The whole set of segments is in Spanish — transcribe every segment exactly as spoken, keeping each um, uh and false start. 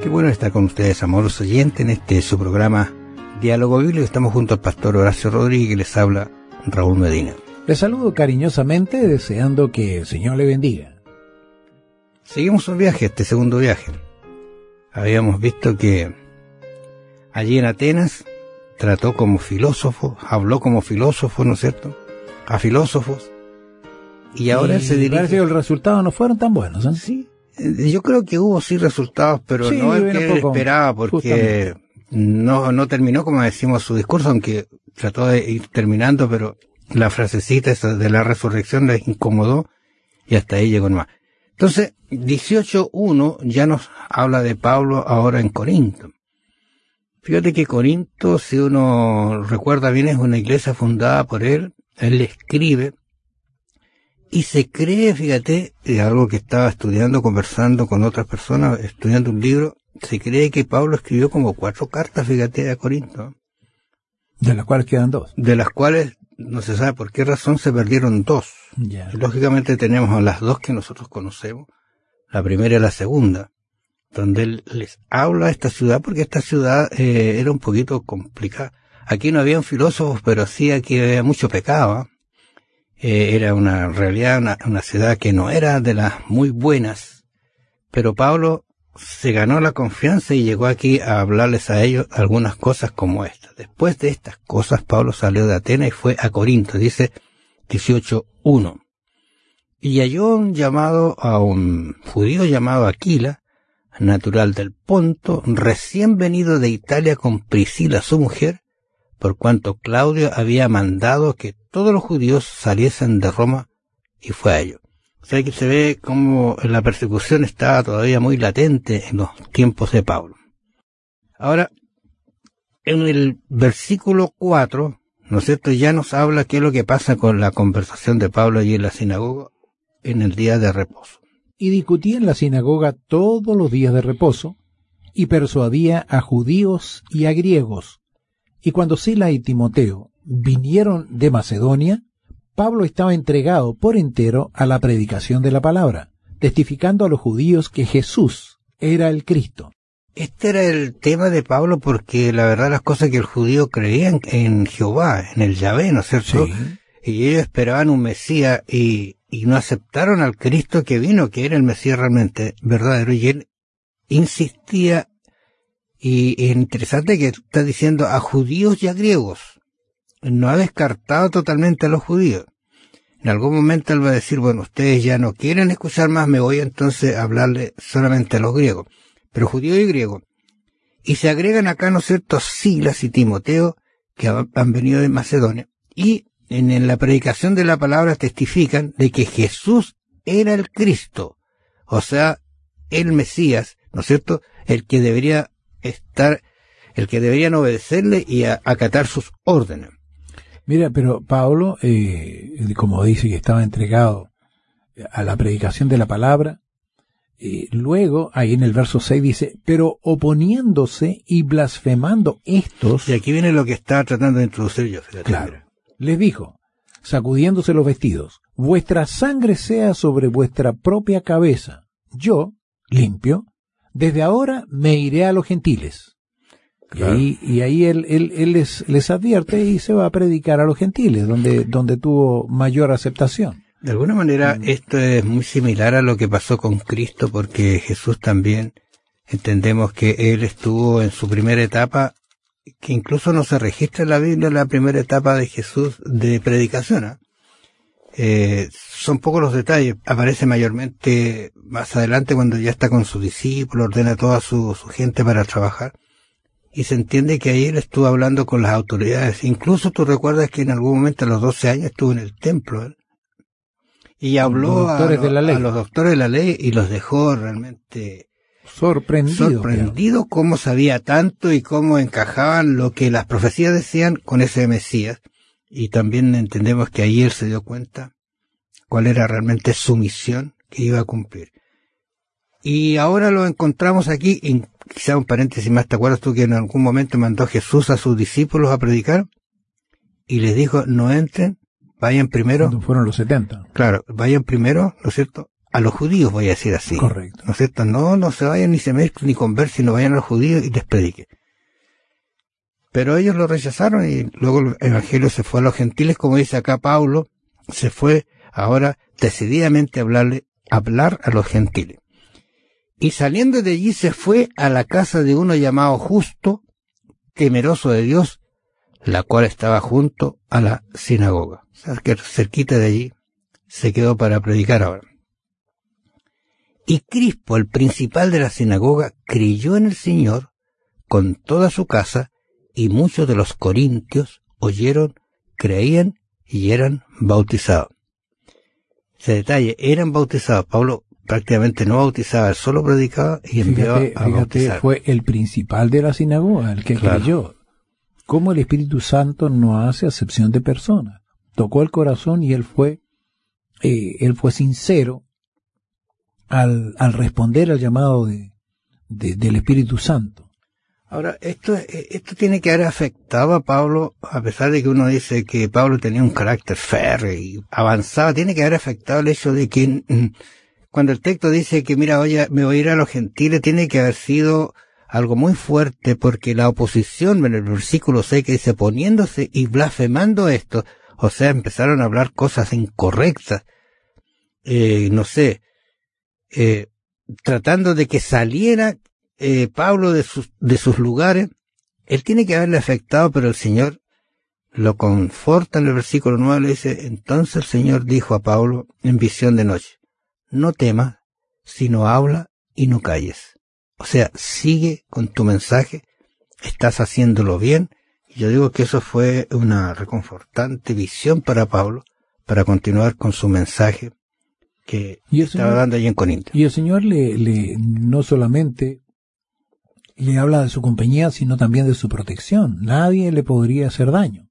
Qué bueno estar con ustedes, amorosos oyentes, en este su programa Diálogo Bíblico. Estamos junto al pastor Horacio Rodríguez, que les habla Raúl Medina. Les saludo cariñosamente, deseando que el Señor le bendiga. Seguimos un viaje, este segundo viaje. Habíamos visto que allí en Atenas trató como filósofo, habló como filósofo, ¿no es cierto?, a filósofos. Y ahora él se dirige... Parece que los resultados no fueron tan buenos, ¿eh? Sí, yo creo que hubo sí resultados, pero sí, no el que él esperaba, porque no, no terminó, como decimos, su discurso, aunque trató de ir terminando, pero la frasecita esa de la resurrección les incomodó y hasta ahí llegó nomás. Entonces, dieciocho uno ya nos habla de Pablo ahora en Corinto. Fíjate que Corinto, si uno recuerda bien, es una iglesia fundada por él. Él le escribe y se cree, fíjate, de algo que estaba estudiando, conversando con otras personas, estudiando un libro, se cree que Pablo escribió como cuatro cartas, fíjate, a Corinto. De las cuales quedan dos. De las cuales no se sabe por qué razón se perdieron dos. Yeah. Lógicamente tenemos las dos que nosotros conocemos, la primera y la segunda, donde él les habla a esta ciudad, porque esta ciudad eh, era un poquito complicada. Aquí no habían filósofos, pero sí aquí había mucho pecado, ¿eh? Eh, era una en realidad una, una ciudad que no era de las muy buenas, pero Pablo se ganó la confianza y llegó aquí a hablarles a ellos algunas cosas como estas. Después de estas cosas, Pablo salió de Atenas y fue a Corinto, dice dieciocho uno. Y halló un llamado a un judío llamado Aquila, natural del Ponto, recién venido de Italia con Priscila su mujer, por cuanto Claudio había mandado que todos los judíos saliesen de Roma, y fue a ello. O sea que se ve como la persecución estaba todavía muy latente en los tiempos de Pablo. Ahora, en el versículo cuatro, ¿no es cierto?, ya nos habla qué es lo que pasa con la conversación de Pablo allí en la sinagoga en el día de reposo. Y discutía en la sinagoga todos los días de reposo, y persuadía a judíos y a griegos. Y cuando Sila y Timoteo vinieron de Macedonia, Pablo estaba entregado por entero a la predicación de la palabra, testificando a los judíos que Jesús era el Cristo. Este era el tema de Pablo, porque la verdad las cosas que el judío creían en Jehová, en el Yahvé, ¿no es cierto? Sí. Y ellos esperaban un Mesías y, y no aceptaron al Cristo que vino, que era el Mesías realmente verdadero, y él insistía. Y es interesante que está diciendo a judíos y a griegos. No ha descartado totalmente a los judíos. En algún momento él va a decir, bueno, ustedes ya no quieren escuchar más, me voy entonces a hablarle solamente a los griegos. Pero judíos y griegos. Y se agregan acá, ¿no es cierto?, Silas y Timoteo, que han venido de Macedonia. Y en, en la predicación de la palabra testifican de que Jesús era el Cristo. O sea, el Mesías, ¿no es cierto?, el que debería estar, el que deberían obedecerle y a, acatar sus órdenes. Mira, pero Pablo, eh, como dice que estaba entregado a la predicación de la palabra, eh, luego ahí en el verso seis dice, pero oponiéndose y blasfemando estos... Y aquí viene lo que estaba tratando de introducir yo. Fíjate, claro, mira. Les dijo, sacudiéndose los vestidos, vuestra sangre sea sobre vuestra propia cabeza. Yo, limpio, desde ahora me iré a los gentiles. Claro. Y ahí, y ahí él, él, él les, les advierte y se va a predicar a los gentiles, donde, donde tuvo mayor aceptación. De alguna manera, mm. esto es muy similar a lo que pasó con Cristo, porque Jesús también, entendemos que él estuvo en su primera etapa, que incluso no se registra en la Biblia la primera etapa de Jesús de predicación, ¿eh? Eh, son pocos los detalles, aparece mayormente más adelante cuando ya está con sus discípulos, ordena a toda su, su gente para trabajar, y se entiende que ahí él estuvo hablando con las autoridades. Incluso tú recuerdas que en algún momento a los doce años estuvo en el templo, ¿eh? Y habló a, de la ley. a los doctores de la ley y los dejó realmente sorprendido, sorprendido cómo sabía tanto y cómo encajaban lo que las profecías decían con ese Mesías. Y también entendemos que ahí él se dio cuenta cuál era realmente su misión que iba a cumplir. Y ahora lo encontramos aquí, en quizá un paréntesis más, ¿te acuerdas tú que en algún momento mandó Jesús a sus discípulos a predicar? Y les dijo, no entren, vayan primero. Cuando fueron los setenta. Claro, vayan primero, ¿no es cierto?, a los judíos, voy a decir así. Correcto. ¿No es cierto? No, no se vayan ni se mezclen ni conversen, no vayan a los judíos y les prediquen. Pero ellos lo rechazaron y luego el evangelio se fue a los gentiles, como dice acá Pablo, se fue ahora decididamente a hablarle, a hablar a los gentiles. Y saliendo de allí se fue a la casa de uno llamado Justo, temeroso de Dios, la cual estaba junto a la sinagoga. O sea, que cerquita de allí se quedó para predicar ahora. Y Crispo, el principal de la sinagoga, creyó en el Señor con toda su casa, y muchos de los corintios oyeron, creían y eran bautizados. Ese detalle, eran bautizados. Pablo prácticamente no bautizaba, él solo predicaba y enviaba fíjate, a fíjate, bautizar. Fue el principal de la sinagoga el que Claro. creyó. Cómo el Espíritu Santo no hace acepción de personas. Tocó el corazón y él fue, eh, él fue sincero al, al responder al llamado de, de, del Espíritu Santo. Ahora, esto, esto tiene que haber afectado a Pablo, a pesar de que uno dice que Pablo tenía un carácter férreo y avanzaba, tiene que haber afectado el hecho de que cuando el texto dice que, mira, oye, me voy a ir a los gentiles, tiene que haber sido algo muy fuerte, porque la oposición, en el versículo seis que dice, poniéndose y blasfemando esto, o sea, empezaron a hablar cosas incorrectas, eh, no sé, eh, tratando de que saliera Eh, Pablo de sus, de sus lugares. Él tiene que haberle afectado, pero el Señor lo conforta en el versículo nueve, le dice, entonces el Señor dijo a Pablo en visión de noche, no temas, sino habla y no calles. O sea, sigue con tu mensaje, estás haciéndolo bien. Y yo digo que eso fue una reconfortante visión para Pablo, para continuar con su mensaje que estaba Señor, dando allí en Corinto. Y el Señor le, le no solamente le habla de su compañía, sino también de su protección. Nadie le podría hacer daño.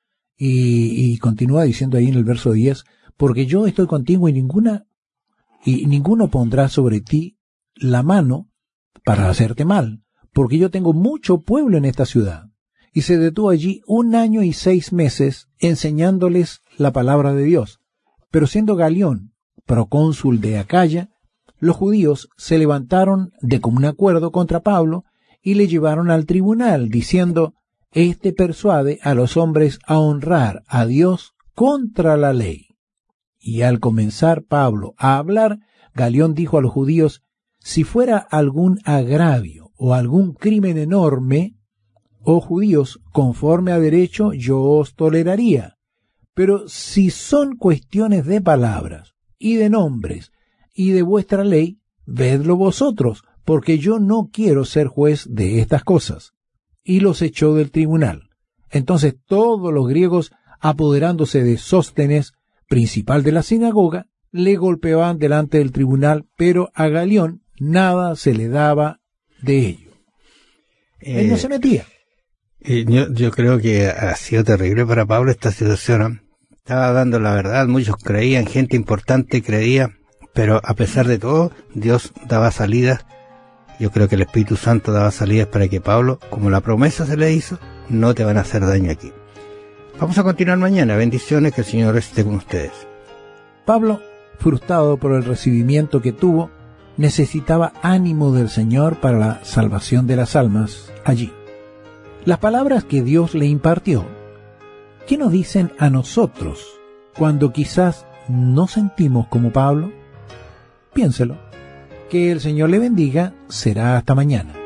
Y, y continúa diciendo ahí en el verso diez, porque yo estoy contigo y ninguna, y ninguno pondrá sobre ti la mano para hacerte mal, porque yo tengo mucho pueblo en esta ciudad. Y se detuvo allí un año y seis meses enseñándoles la palabra de Dios. Pero siendo Galión procónsul de Acaya, los judíos se levantaron de común acuerdo contra Pablo y le llevaron al tribunal, diciendo, este persuade a los hombres a honrar a Dios contra la ley. Y al comenzar Pablo a hablar, Galión dijo a los judíos, si fuera algún agravio o algún crimen enorme, oh judíos, conforme a derecho yo os toleraría. Pero si son cuestiones de palabras y de nombres y de vuestra ley, vedlo vosotros, porque yo no quiero ser juez de estas cosas. Y los echó del tribunal. Entonces todos los griegos, apoderándose de Sóstenes, principal de la sinagoga, le golpeaban delante del tribunal, pero a Galión nada se le daba de ello. Eh, Él no se metía. Eh, yo, yo creo que ha sido terrible para Pablo esta situación, ¿eh? Estaba dando la verdad, muchos creían, gente importante creía, pero a pesar de todo, Dios daba salidas. Yo creo que el Espíritu Santo daba salidas para que Pablo, como la promesa se le hizo, no te van a hacer daño aquí. Vamos a continuar mañana. Bendiciones, que el Señor esté con ustedes. Pablo, frustrado por el recibimiento que tuvo, necesitaba ánimo del Señor para la salvación de las almas allí. Las palabras que Dios le impartió, ¿qué nos dicen a nosotros cuando quizás no sentimos como Pablo? Piénselo. Que el Señor le bendiga. Será hasta mañana.